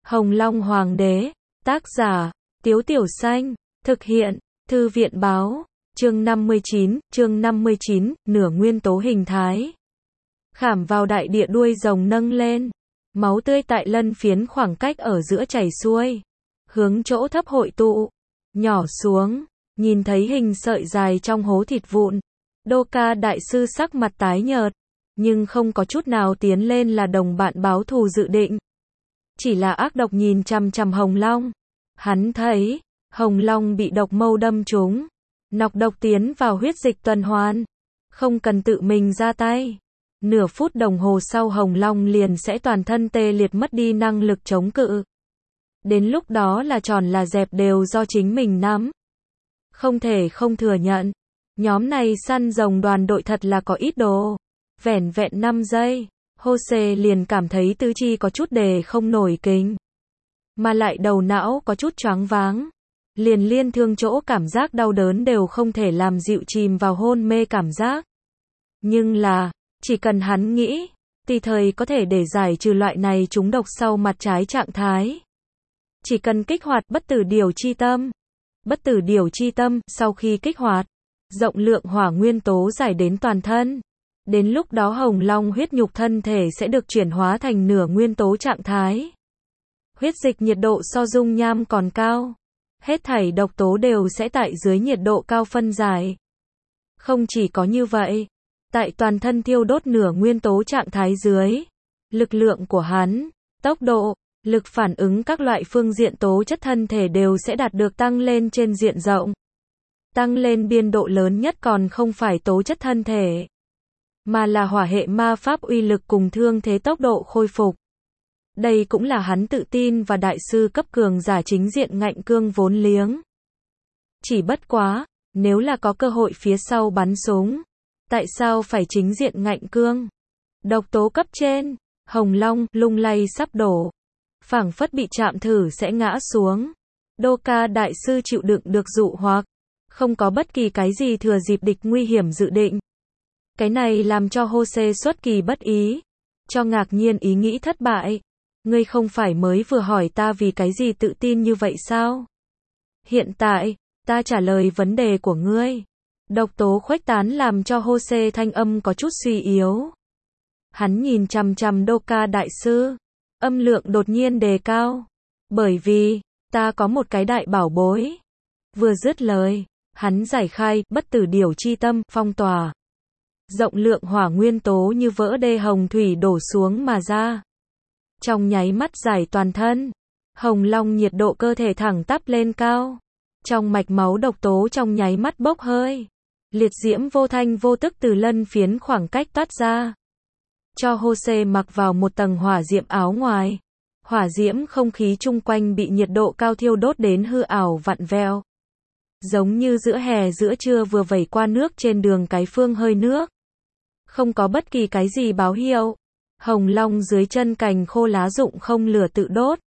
Hồng Long Hoàng đế, tác giả, Tiếu Tiểu Xanh, thực hiện, Thư viện báo, chương 59, nửa nguyên tố hình thái. Khảm vào đại địa đuôi rồng nâng lên, máu tươi tại lân phiến khoảng cách ở giữa chảy xuôi, hướng chỗ thấp hội tụ, nhỏ xuống, nhìn thấy hình sợi dài trong hố thịt vụn. Đô Ca đại sư sắc mặt tái nhợt, nhưng không có chút nào tiến lên là đồng bạn báo thù dự định. Chỉ là ác độc nhìn chằm chằm Hồng Long. Hắn thấy, Hồng Long bị độc mâu đâm trúng. Nọc độc tiến vào huyết dịch tuần hoàn. Không cần tự mình ra tay. Nửa phút đồng hồ sau Hồng Long liền sẽ toàn thân tê liệt mất đi năng lực chống cự. Đến lúc đó là tròn là dẹp đều do chính mình nắm. Không thể không thừa nhận. Nhóm này săn rồng đoàn đội thật là có ít đồ. Vẻn vẹn 5 giây. Jose liền cảm thấy tứ chi có chút đề không nổi kính. Mà lại đầu não có chút choáng váng. Liền liên thương chỗ cảm giác đau đớn đều không thể làm dịu chìm vào hôn mê cảm giác. Nhưng là, chỉ cần hắn nghĩ, tùy thời có thể để giải trừ loại này trúng độc sau mặt trái trạng thái. Chỉ cần kích hoạt bất tử điều chi tâm. Bất tử điều chi tâm, sau khi kích hoạt, rộng lượng hỏa nguyên tố giải đến toàn thân. Đến lúc đó Hồng Long huyết nhục thân thể sẽ được chuyển hóa thành nửa nguyên tố trạng thái. Huyết dịch nhiệt độ so dung nham còn cao. Hết thảy độc tố đều sẽ tại dưới nhiệt độ cao phân giải. Không chỉ có như vậy, tại toàn thân thiêu đốt nửa nguyên tố trạng thái dưới, lực lượng của hắn, tốc độ, lực phản ứng các loại phương diện tố chất thân thể đều sẽ đạt được tăng lên trên diện rộng. Tăng lên biên độ lớn nhất còn không phải tố chất thân thể, mà là hỏa hệ ma pháp uy lực cùng thương thế tốc độ khôi phục. Đây cũng là hắn tự tin và đại sư cấp cường giả chính diện ngạnh cương vốn liếng. Chỉ bất quá, nếu là có cơ hội phía sau bắn súng, tại sao phải chính diện ngạnh cương? Độc tố cấp trên, Hồng Long lung lay sắp đổ, phảng phất bị chạm thử sẽ ngã xuống. Đô Ca đại sư chịu đựng được dụ hoặc, không có bất kỳ cái gì thừa dịp địch nguy hiểm dự định. Cái này làm cho Jose xuất kỳ bất ý, cho ngạc nhiên ý nghĩ thất bại. Ngươi không phải mới vừa hỏi ta vì cái gì tự tin như vậy sao? Hiện tại, ta trả lời vấn đề của ngươi. Độc tố khuếch tán làm cho Jose thanh âm có chút suy yếu. Hắn nhìn chằm chằm Đô Ca đại sư, âm lượng đột nhiên đề cao. Bởi vì, ta có một cái đại bảo bối. Vừa dứt lời, hắn giải khai bất tử điều chi tâm, phong tỏa. Rộng lượng hỏa nguyên tố như vỡ đê hồng thủy đổ xuống mà ra. Trong nháy mắt giải toàn thân, Hồng Long nhiệt độ cơ thể thẳng tắp lên cao. Trong mạch máu độc tố trong nháy mắt bốc hơi. Liệt diễm vô thanh vô tức từ lân phiến khoảng cách toát ra. Cho Jose mặc vào một tầng hỏa diệm áo ngoài. Hỏa diễm không khí chung quanh bị nhiệt độ cao thiêu đốt đến hư ảo vặn vẹo. Giống như giữa hè giữa trưa vừa vẩy qua nước trên đường cái phương hơi nước. Không có bất kỳ cái gì báo hiệu. Hồng Long dưới chân cành khô lá rụng không lửa tự đốt.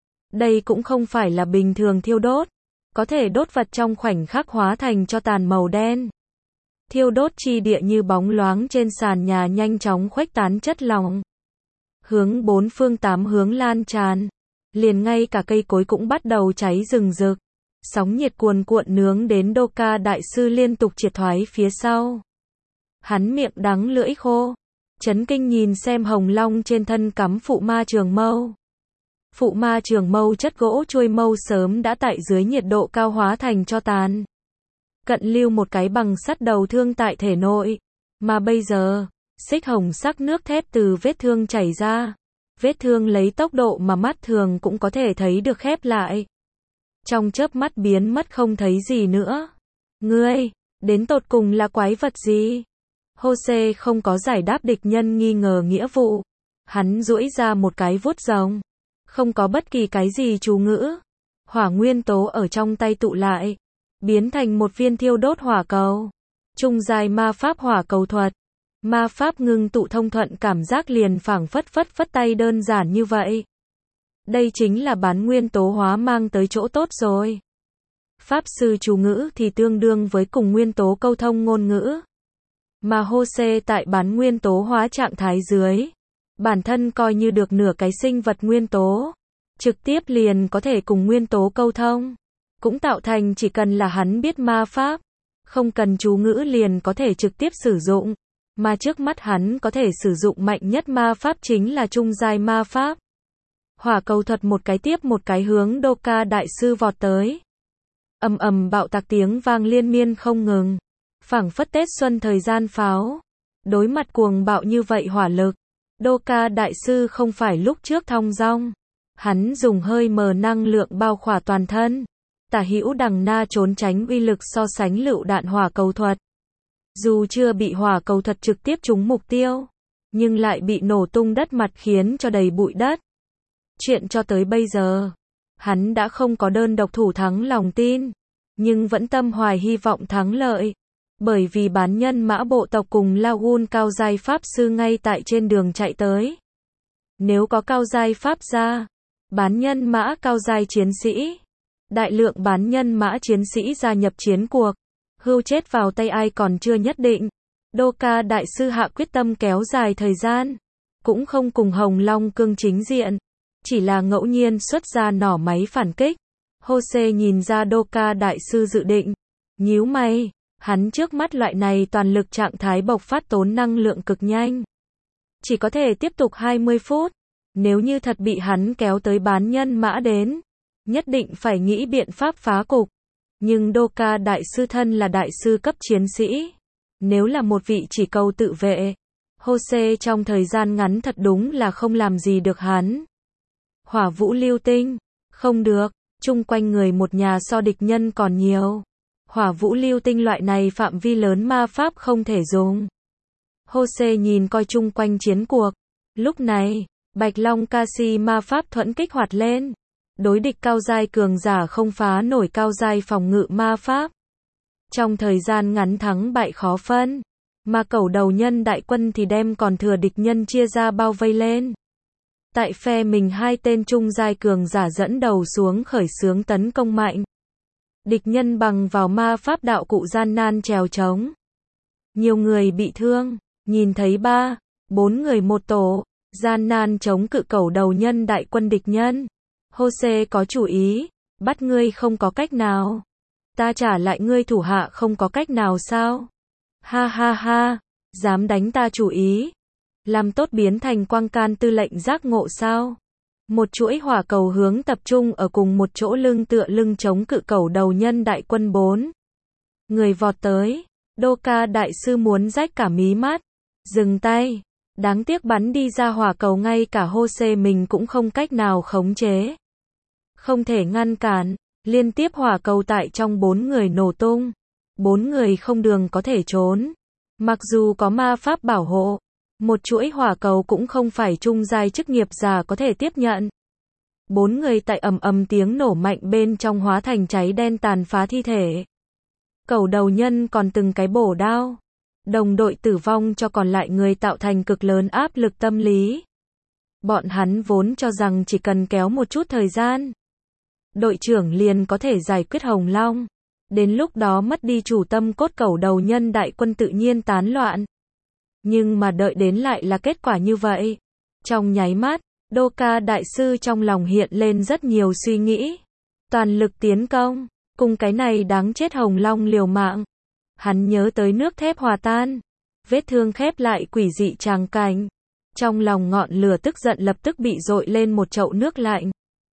Đây cũng không phải là bình thường thiêu đốt. Có thể đốt vật trong khoảnh khắc hóa thành cho tàn màu đen. Thiêu đốt chi địa như bóng loáng trên sàn nhà nhanh chóng khuếch tán chất lỏng. Hướng bốn phương tám hướng lan tràn. Liền ngay cả cây cối cũng bắt đầu cháy rừng rực. Sóng nhiệt cuồn cuộn nướng đến Đô Ca đại sư liên tục triệt thoái phía sau. Hắn miệng đắng lưỡi khô. Chấn kinh nhìn xem Hồng Long trên thân cắm phụ ma trường mâu. Phụ ma trường mâu chất gỗ chuôi mâu sớm đã tại dưới nhiệt độ cao hóa thành tro tàn. Cận lưu một cái bằng sắt đầu thương tại thể nội. Mà bây giờ, xích hồng sắc nước thép từ vết thương chảy ra. Vết thương lấy tốc độ mà mắt thường cũng có thể thấy được khép lại. Trong chớp mắt biến mất không thấy gì nữa. Ngươi, đến tột cùng là quái vật gì? Jose không có giải đáp địch nhân nghi ngờ nghĩa vụ. Hắn duỗi ra một cái vuốt rồng. Không có bất kỳ cái gì chú ngữ. Hỏa nguyên tố ở trong tay tụ lại. Biến thành một viên thiêu đốt hỏa cầu. Trung giai ma pháp hỏa cầu thuật. Ma pháp ngưng tụ thông thuận cảm giác liền phảng phất tay đơn giản như vậy. Đây chính là bán nguyên tố hóa mang tới chỗ tốt rồi. Pháp sư chú ngữ thì tương đương với cùng nguyên tố câu thông ngôn ngữ. Mà Jose tại bán nguyên tố hóa trạng thái dưới. Bản thân coi như được nửa cái sinh vật nguyên tố. trực tiếp liền có thể cùng nguyên tố câu thông. Cũng tạo thành chỉ cần là hắn biết ma pháp, không cần chú ngữ liền có thể trực tiếp sử dụng. Mà trước mắt hắn có thể sử dụng mạnh nhất ma pháp chính là trung giai ma pháp. Hỏa cầu thuật một cái tiếp một cái hướng Dokka đại sư vọt tới. Ầm ầm bạo tạc tiếng vang liên miên không ngừng. Phảng phất Tết xuân thời gian pháo. Đối mặt cuồng bạo như vậy hỏa lực, Dokka đại sư không phải lúc trước thong dong. Hắn dùng hơi mờ năng lượng bao khỏa toàn thân. Tả hữu đằng na trốn tránh uy lực so sánh lựu đạn hỏa cầu thuật. Dù chưa bị hỏa cầu thuật trực tiếp trúng mục tiêu, nhưng lại bị nổ tung đất mặt khiến cho đầy bụi đất. Chuyện cho tới bây giờ, hắn đã không có đơn độc thủ thắng lòng tin, nhưng vẫn tâm hoài hy vọng thắng lợi. Bởi vì bán nhân mã bộ tộc cùng Laogun cao giai pháp sư ngay tại trên đường chạy tới. Nếu có cao giai pháp gia, bán nhân mã cao giai chiến sĩ, đại lượng bán nhân mã chiến sĩ gia nhập chiến cuộc, hưu chết vào tay ai còn chưa nhất định. Dokka đại sư hạ quyết tâm kéo dài thời gian, cũng không cùng Hồng Long cương chính diện, chỉ là ngẫu nhiên xuất ra nỏ máy phản kích. Jose nhìn ra Dokka đại sư dự định, nhíu mày, hắn trước mắt loại này toàn lực trạng thái bộc phát tốn năng lượng cực nhanh. Chỉ có thể tiếp tục 20 phút, nếu như thật bị hắn kéo tới bán nhân mã đến, nhất định phải nghĩ biện pháp phá cục. Nhưng Dokka đại sư thân là đại sư cấp chiến sĩ, nếu là một vị chỉ cầu tự vệ, Jose trong thời gian ngắn thật đúng là không làm gì được hắn. Hỏa vũ lưu tinh, không được, chung quanh người một nhà so địch nhân còn nhiều. Hỏa vũ lưu tinh loại này phạm vi lớn ma pháp không thể dùng. Jose nhìn coi chung quanh chiến cuộc. Lúc này, Bạch Long Kasi ma pháp thuẫn kích hoạt lên. Đối địch cao giai cường giả không phá nổi cao giai phòng ngự ma pháp. Trong thời gian ngắn thắng bại khó phân. Mà cẩu đầu nhân đại quân thì đem còn thừa địch nhân chia ra bao vây lên. Tại phe mình hai tên trung giai cường giả dẫn đầu xuống khởi xướng tấn công mạnh. Địch nhân bằng vào ma pháp đạo cụ gian nan trèo trống. Nhiều người bị thương, nhìn thấy 3-4 người một tổ, gian nan chống cự cẩu đầu nhân đại quân địch nhân. Jose có chủ ý, bắt ngươi không có cách nào. Ta trả lại ngươi thủ hạ không có cách nào sao? Ha ha ha, dám đánh ta chủ ý. Làm tốt biến thành quang can tư lệnh giác ngộ sao? Một chuỗi hỏa cầu hướng tập trung ở cùng một chỗ lưng tựa lưng chống cự cẩu đầu nhân đại quân 4 người vọt tới. Dokka đại sư muốn rách cả mí mắt. Dừng tay. Đáng tiếc bắn đi ra hỏa cầu ngay cả Jose mình cũng không cách nào khống chế. Không thể ngăn cản. Liên tiếp hỏa cầu tại trong 4 người nổ tung. 4 người không đường có thể trốn. Mặc dù có ma pháp bảo hộ, một chuỗi hỏa cầu cũng không phải trung giai chức nghiệp giả có thể tiếp nhận. 4 người tại ầm ầm tiếng nổ mạnh bên trong hóa thành cháy đen tàn phá thi thể. Cẩu đầu nhân còn từng cái bổ đao. Đồng đội tử vong cho còn lại người tạo thành cực lớn áp lực tâm lý. Bọn hắn vốn cho rằng chỉ cần kéo một chút thời gian, đội trưởng liền có thể giải quyết Hồng Long. Đến lúc đó mất đi chủ tâm cốt cẩu đầu nhân đại quân tự nhiên tán loạn. Nhưng mà đợi đến lại là kết quả như vậy. Trong nháy mắt, Dokka đại sư trong lòng hiện lên rất nhiều suy nghĩ. Toàn lực tiến công, cùng cái này đáng chết Hồng Long liều mạng. Hắn nhớ tới nước thép hòa tan, vết thương khép lại quỷ dị tràng cảnh. Trong lòng ngọn lửa tức giận lập tức bị dội lên một chậu nước lạnh.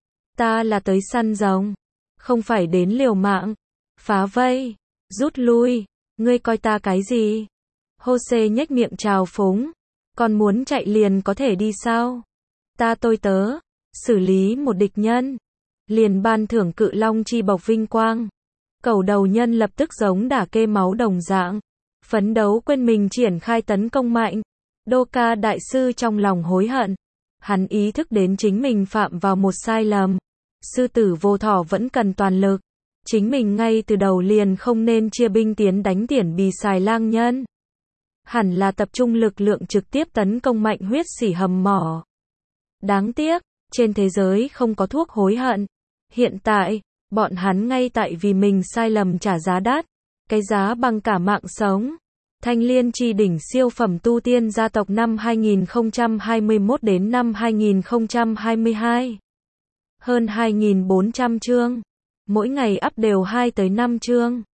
Ta là tới săn rồng, không phải đến liều mạng. Phá vây, rút lui, ngươi coi ta cái gì? Jose nhếch miệng trào phúng, còn muốn chạy liền có thể đi sao? Ta tôi tớ, xử lý một địch nhân, liền ban thưởng cự long chi bộc vinh quang. Cẩu đầu nhân lập tức giống đả kê máu đồng dạng, phấn đấu quên mình triển khai tấn công mạnh. Dokka đại sư trong lòng hối hận, hắn ý thức đến chính mình phạm vào một sai lầm. Sư tử vô thỏ vẫn cần toàn lực. Chính mình ngay từ đầu liền không nên chia binh tiến đánh Tiển Bì Xài Lang Nhân. Hẳn là tập trung lực lượng trực tiếp tấn công mạnh huyết sỉ hầm mỏ. Đáng tiếc, trên thế giới không có thuốc hối hận. Hiện tại, bọn hắn ngay tại vì mình sai lầm trả giá đắt. Cái giá bằng cả mạng sống. Thanh Liên Chi đỉnh siêu phẩm tu tiên gia tộc năm 2021 đến năm 2022. Hơn 2.400 chương. Mỗi ngày up đều 2 tới 5 chương.